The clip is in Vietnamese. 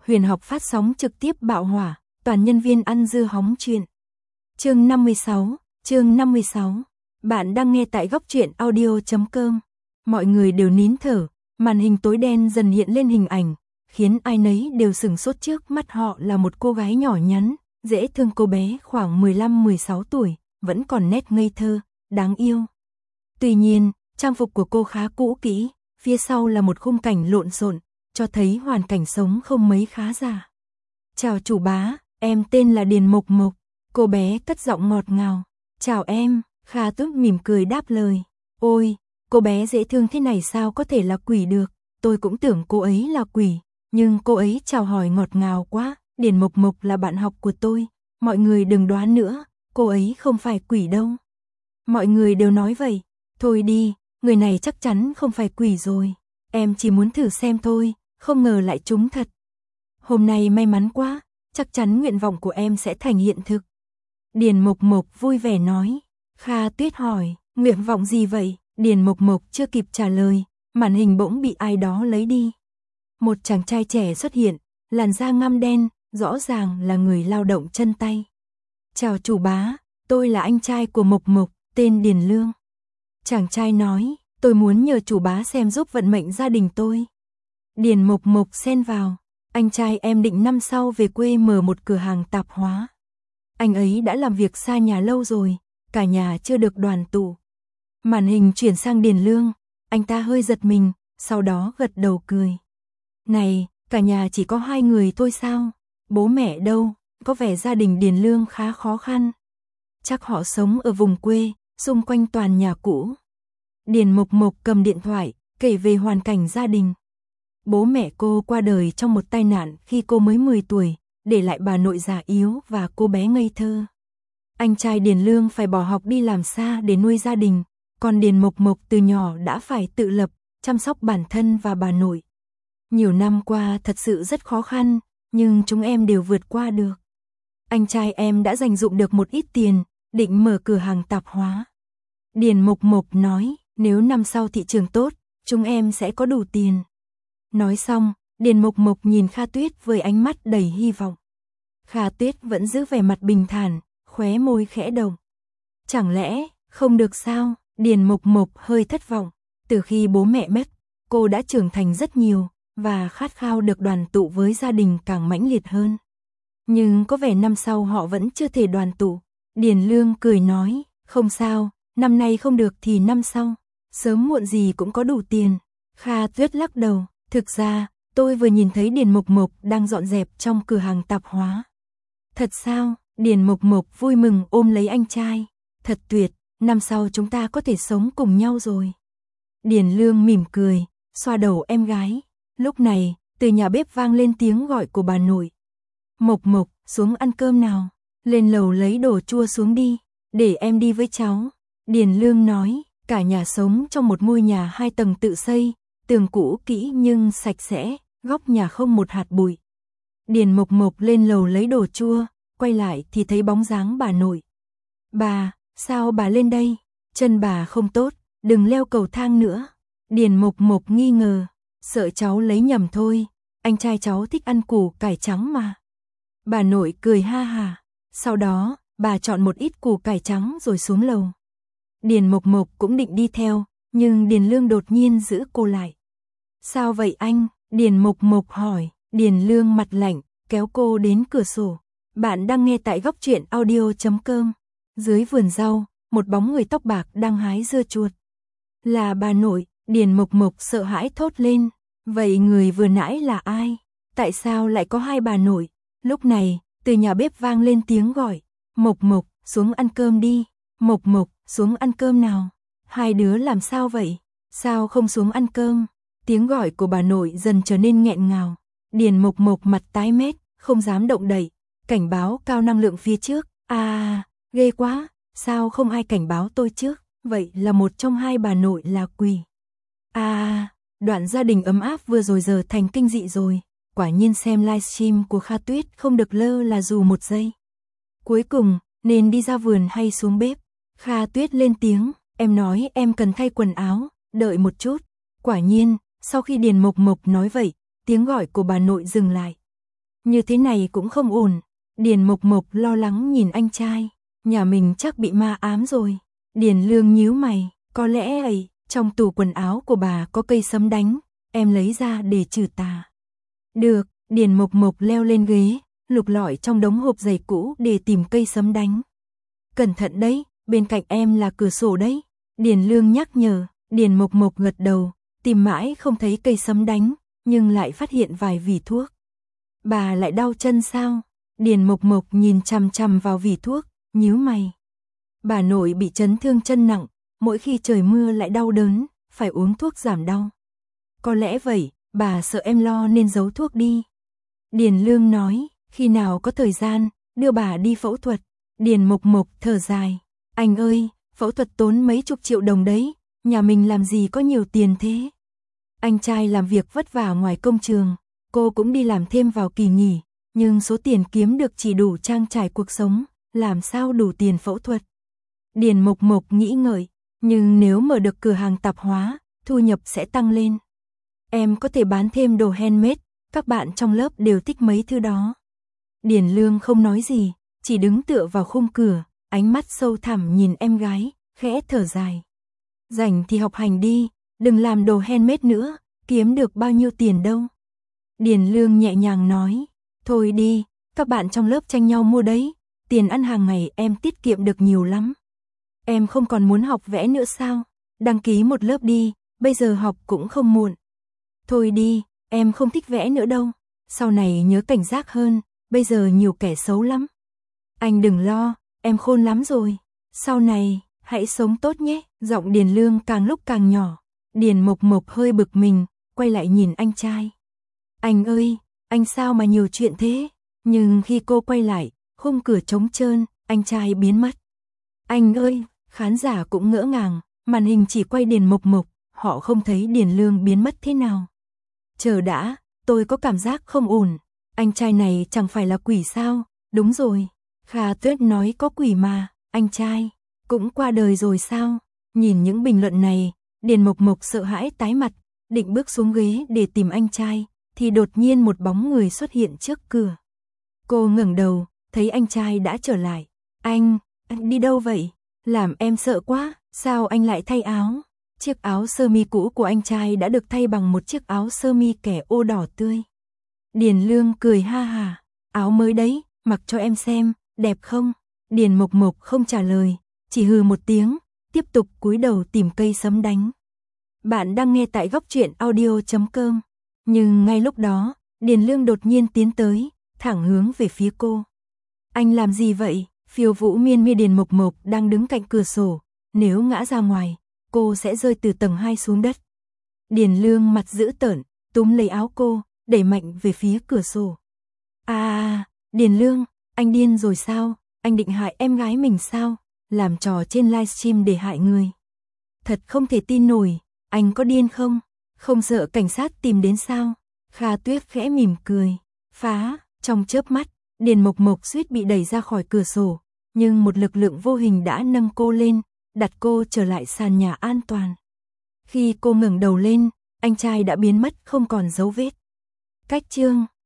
Huyền học phát sóng trực tiếp bạo hỏa, toàn nhân viên ăn dưa hóng chuyện. Chương 56. Bạn đang nghe tại góc truyện audio.com. Mọi người đều nín thở, màn hình tối đen dần hiện lên hình ảnh, khiến ai nấy đều sửng sốt. Trước mắt họ là một cô gái nhỏ nhắn, dễ thương. Cô bé khoảng 15-16 tuổi, vẫn còn nét ngây thơ, đáng yêu. Tuy nhiên, trang phục của cô khá cũ kỹ, phía sau là một khung cảnh lộn xộn, cho thấy hoàn cảnh sống không mấy khá giả. Chào chủ bá, em tên là Điền Mộc Mộc, cô bé cất giọng ngọt ngào. Chào em, Kha Tuyết mỉm cười đáp lời. Ôi, cô bé dễ thương thế này sao có thể là quỷ được, tôi cũng tưởng cô ấy là quỷ, nhưng cô ấy chào hỏi ngọt ngào quá. Điền Mộc Mộc là bạn học của tôi, mọi người đừng đoán nữa, cô ấy không phải quỷ đâu. Mọi người đều nói vậy, thôi đi, người này chắc chắn không phải quỷ rồi, em chỉ muốn thử xem thôi, không ngờ lại trúng thật. Hôm nay may mắn quá, chắc chắn nguyện vọng của em sẽ thành hiện thực. Điền Mộc Mộc vui vẻ nói. Kha Tuyết hỏi, nguyện vọng gì vậy? Điền Mộc Mộc chưa kịp trả lời, màn hình bỗng bị ai đó lấy đi. Một chàng trai trẻ xuất hiện, làn da ngăm đen, rõ ràng là người lao động chân tay. Chào chủ bá, tôi là anh trai của Mộc Mộc, tên Điền Lương. Chàng trai nói, tôi muốn nhờ chủ bá xem giúp vận mệnh gia đình tôi. Điền Mộc Mộc xen vào, anh trai em định năm sau về quê mở một cửa hàng tạp hóa. Anh ấy đã làm việc xa nhà lâu rồi, cả nhà chưa được đoàn tụ. Màn hình chuyển sang Điền Lương, anh ta hơi giật mình, sau đó gật đầu cười. Này, cả nhà chỉ có 2 người thôi sao? Bố mẹ đâu? Có vẻ gia đình Điền Lương khá khó khăn. Chắc họ sống ở vùng quê, xung quanh toàn nhà cũ. Điền Mộc Mộc cầm điện thoại, kể về hoàn cảnh gia đình. Bố mẹ cô qua đời trong một tai nạn khi cô mới 10 tuổi, để lại bà nội già yếu và cô bé ngây thơ. Anh trai Điền Lương phải bỏ học đi làm xa để nuôi gia đình, còn Điền Mộc Mộc từ nhỏ đã phải tự lập, chăm sóc bản thân và bà nội. Nhiều năm qua thật sự rất khó khăn, nhưng chúng em đều vượt qua được. Anh trai em đã dành dụm được một ít tiền, định mở cửa hàng tạp hóa. Điền Mộc Mộc nói, nếu năm sau thị trường tốt, chúng em sẽ có đủ tiền. Nói xong, Điền Mộc Mộc nhìn Kha Tuyết với ánh mắt đầy hy vọng. Kha Tuyết vẫn giữ vẻ mặt bình thản, khóe môi khẽ động. Chẳng lẽ, không được sao? Điền Mộc Mộc hơi thất vọng. Từ khi bố mẹ mất, cô đã trưởng thành rất nhiều, và khát khao được đoàn tụ với gia đình càng mãnh liệt hơn. Nhưng có vẻ năm sau họ vẫn chưa thể đoàn tụ. Điền Lương cười nói, không sao, năm nay không được thì năm sau, sớm muộn gì cũng có đủ tiền. Kha Tuyết lắc đầu, thực ra, tôi vừa nhìn thấy Điền Mộc Mộc đang dọn dẹp trong cửa hàng tạp hóa. Thật sao? Điền Mộc Mộc vui mừng ôm lấy anh trai. Thật tuyệt, năm sau chúng ta có thể sống cùng nhau rồi. Điền Lương mỉm cười, xoa đầu em gái. Lúc này, từ nhà bếp vang lên tiếng gọi của bà nội. Mộc Mộc, xuống ăn cơm nào. Lên lầu lấy đồ chua xuống đi, để em đi với cháu. Điền Lương nói, cả nhà sống trong một ngôi nhà 2 tầng tự xây, tường cũ kỹ nhưng sạch sẽ, góc nhà không một hạt bụi. Điền Mộc Mộc lên lầu lấy đồ chua, quay lại thì thấy bóng dáng bà nội. Bà, sao bà lên đây? Chân bà không tốt, đừng leo cầu thang nữa. Điền Mộc Mộc nghi ngờ, sợ cháu lấy nhầm thôi, anh trai cháu thích ăn củ cải trắng mà. Bà nội cười ha hà, sau đó, bà chọn một ít củ cải trắng rồi xuống lầu. Điền Mộc Mộc cũng định đi theo, nhưng Điền Lương đột nhiên giữ cô lại. Sao vậy anh? Điền Mộc Mộc hỏi. Điền Lương mặt lạnh, kéo cô đến cửa sổ. Bạn đang nghe tại góc truyện audio.com. Dưới vườn rau, một bóng người tóc bạc đang hái dưa chuột. Là bà nội. Điền Mộc Mộc sợ hãi thốt lên. Vậy người vừa nãy là ai? Tại sao lại có 2 bà nội? Lúc này, từ nhà bếp vang lên tiếng gọi. Mộc Mộc, xuống ăn cơm đi. Mộc Mộc, xuống ăn cơm nào. 2 đứa làm sao vậy? Sao không xuống ăn cơm? Tiếng gọi của bà nội dần trở nên nghẹn ngào. Điền Mộc Mộc mặt tái mét, không dám động đậy. Cảnh báo cao năng lượng phía trước. Ghê quá, sao không ai cảnh báo tôi trước? Vậy là một trong 2 bà nội là quỷ. Đoạn gia đình ấm áp vừa rồi giờ thành kinh dị rồi. Quả nhiên xem livestream của Kha Tuyết không được lơ là dù một giây. Cuối cùng, nên đi ra vườn hay xuống bếp? Kha Tuyết lên tiếng, em nói em cần thay quần áo, đợi một chút. Quả nhiên, sau khi Điền Mộc Mộc nói vậy, tiếng gọi của bà nội dừng lại. như thế này cũng không ổn. Điền Mộc Mộc lo lắng nhìn anh trai, nhà mình chắc bị ma ám rồi. Điền Lương nhíu mày, có lẽ ấy, trong tủ quần áo của bà có cây sấm đánh, em lấy ra để trừ tà. Được, Điền Mộc Mộc leo lên ghế, lục lọi trong đống hộp giày cũ để tìm cây sấm đánh. Cẩn thận đấy, bên cạnh em là cửa sổ đấy. Điền Lương nhắc nhở. Điền Mộc Mộc gật đầu, tìm mãi không thấy cây sấm đánh, nhưng lại phát hiện vài vỉ thuốc. Bà lại đau chân sao? Điền Mộc Mộc nhìn chằm chằm vào vỉ thuốc, nhíu mày. Bà nội bị chấn thương chân nặng, mỗi khi trời mưa lại đau đớn, phải uống thuốc giảm đau. Có lẽ vậy, bà sợ em lo nên giấu thuốc đi. Điền Lương nói, khi nào có thời gian, đưa bà đi phẫu thuật. Điền Mộc Mộc thở dài, anh ơi, phẫu thuật tốn mấy chục triệu đồng đấy, nhà mình làm gì có nhiều tiền thế. Anh trai làm việc vất vả ngoài công trường, cô cũng đi làm thêm vào kỳ nghỉ, nhưng số tiền kiếm được chỉ đủ trang trải cuộc sống, làm sao đủ tiền phẫu thuật. Điền Mộc Mộc nghĩ ngợi, nhưng nếu mở được cửa hàng tạp hóa, thu nhập sẽ tăng lên. Em có thể bán thêm đồ handmade, các bạn trong lớp đều thích mấy thứ đó. Điền Lương không nói gì, chỉ đứng tựa vào khung cửa, ánh mắt sâu thẳm nhìn em gái, khẽ thở dài. Rảnh thì học hành đi, đừng làm đồ handmade nữa, kiếm được bao nhiêu tiền đâu. Điền Lương nhẹ nhàng nói, thôi đi, các bạn trong lớp tranh nhau mua đấy, tiền ăn hàng ngày em tiết kiệm được nhiều lắm. Em không còn muốn học vẽ nữa sao? Đăng ký một lớp đi, bây giờ học cũng không muộn. Thôi đi, em không thích vẽ nữa đâu, sau này nhớ cảnh giác hơn, bây giờ nhiều kẻ xấu lắm. Anh đừng lo, em khôn lắm rồi, sau này, hãy sống tốt nhé. Giọng Điền Lương càng lúc càng nhỏ, Điền Mộc Mộc hơi bực mình, quay lại nhìn anh trai. Anh ơi, anh sao mà nhiều chuyện thế? Nhưng khi cô quay lại, khung cửa trống trơn, anh trai biến mất. Anh ơi, khán giả cũng ngỡ ngàng, màn hình chỉ quay Điền Mộc Mộc, họ không thấy Điền Lương biến mất thế nào. Chờ đã, tôi có cảm giác không ổn, anh trai này chẳng phải là quỷ sao? Đúng rồi, Kha Tuyết nói có quỷ mà, anh trai cũng qua đời rồi sao? Nhìn những bình luận này, Điền Mộc Mộc sợ hãi tái mặt, định bước xuống ghế để tìm anh trai, thì đột nhiên một bóng người xuất hiện trước cửa. Cô ngẩng đầu, thấy anh trai đã trở lại. Anh đi đâu vậy? Làm em sợ quá, sao anh lại thay áo? Chiếc áo sơ mi cũ của anh trai đã được thay bằng một chiếc áo sơ mi kẻ ô đỏ tươi. Điền Lương cười ha hả, áo mới đấy, mặc cho em xem, đẹp không? Điền Mộc Mộc không trả lời, chỉ hừ một tiếng, tiếp tục cúi đầu tìm cây sấm đánh. Bạn đang nghe tại góc truyện audio.com. Nhưng ngay lúc đó, Điền Lương đột nhiên tiến tới, thẳng hướng về phía cô. Anh làm gì vậy? Phiêu Vũ Miên Mi. Điền Mộc Mộc đang đứng cạnh cửa sổ, nếu ngã ra ngoài, cô sẽ rơi từ tầng 2 xuống đất. Điền Lương mặt dữ tợn, túm lấy áo cô, đẩy mạnh về phía cửa sổ. Điền Lương, anh điên rồi sao? Anh định hại em gái mình sao? Làm trò trên livestream để hại người. Thật không thể tin nổi, anh có điên không? Không sợ cảnh sát tìm đến sao? Kha Tuyết khẽ mỉm cười. Phá, trong chớp mắt, Điền Mộc Mộc suýt bị đẩy ra khỏi cửa sổ, nhưng một lực lượng vô hình đã nâng cô lên, đặt cô trở lại sàn nhà an toàn. Khi cô ngẩng đầu lên, anh trai đã biến mất không còn dấu vết. Cách chương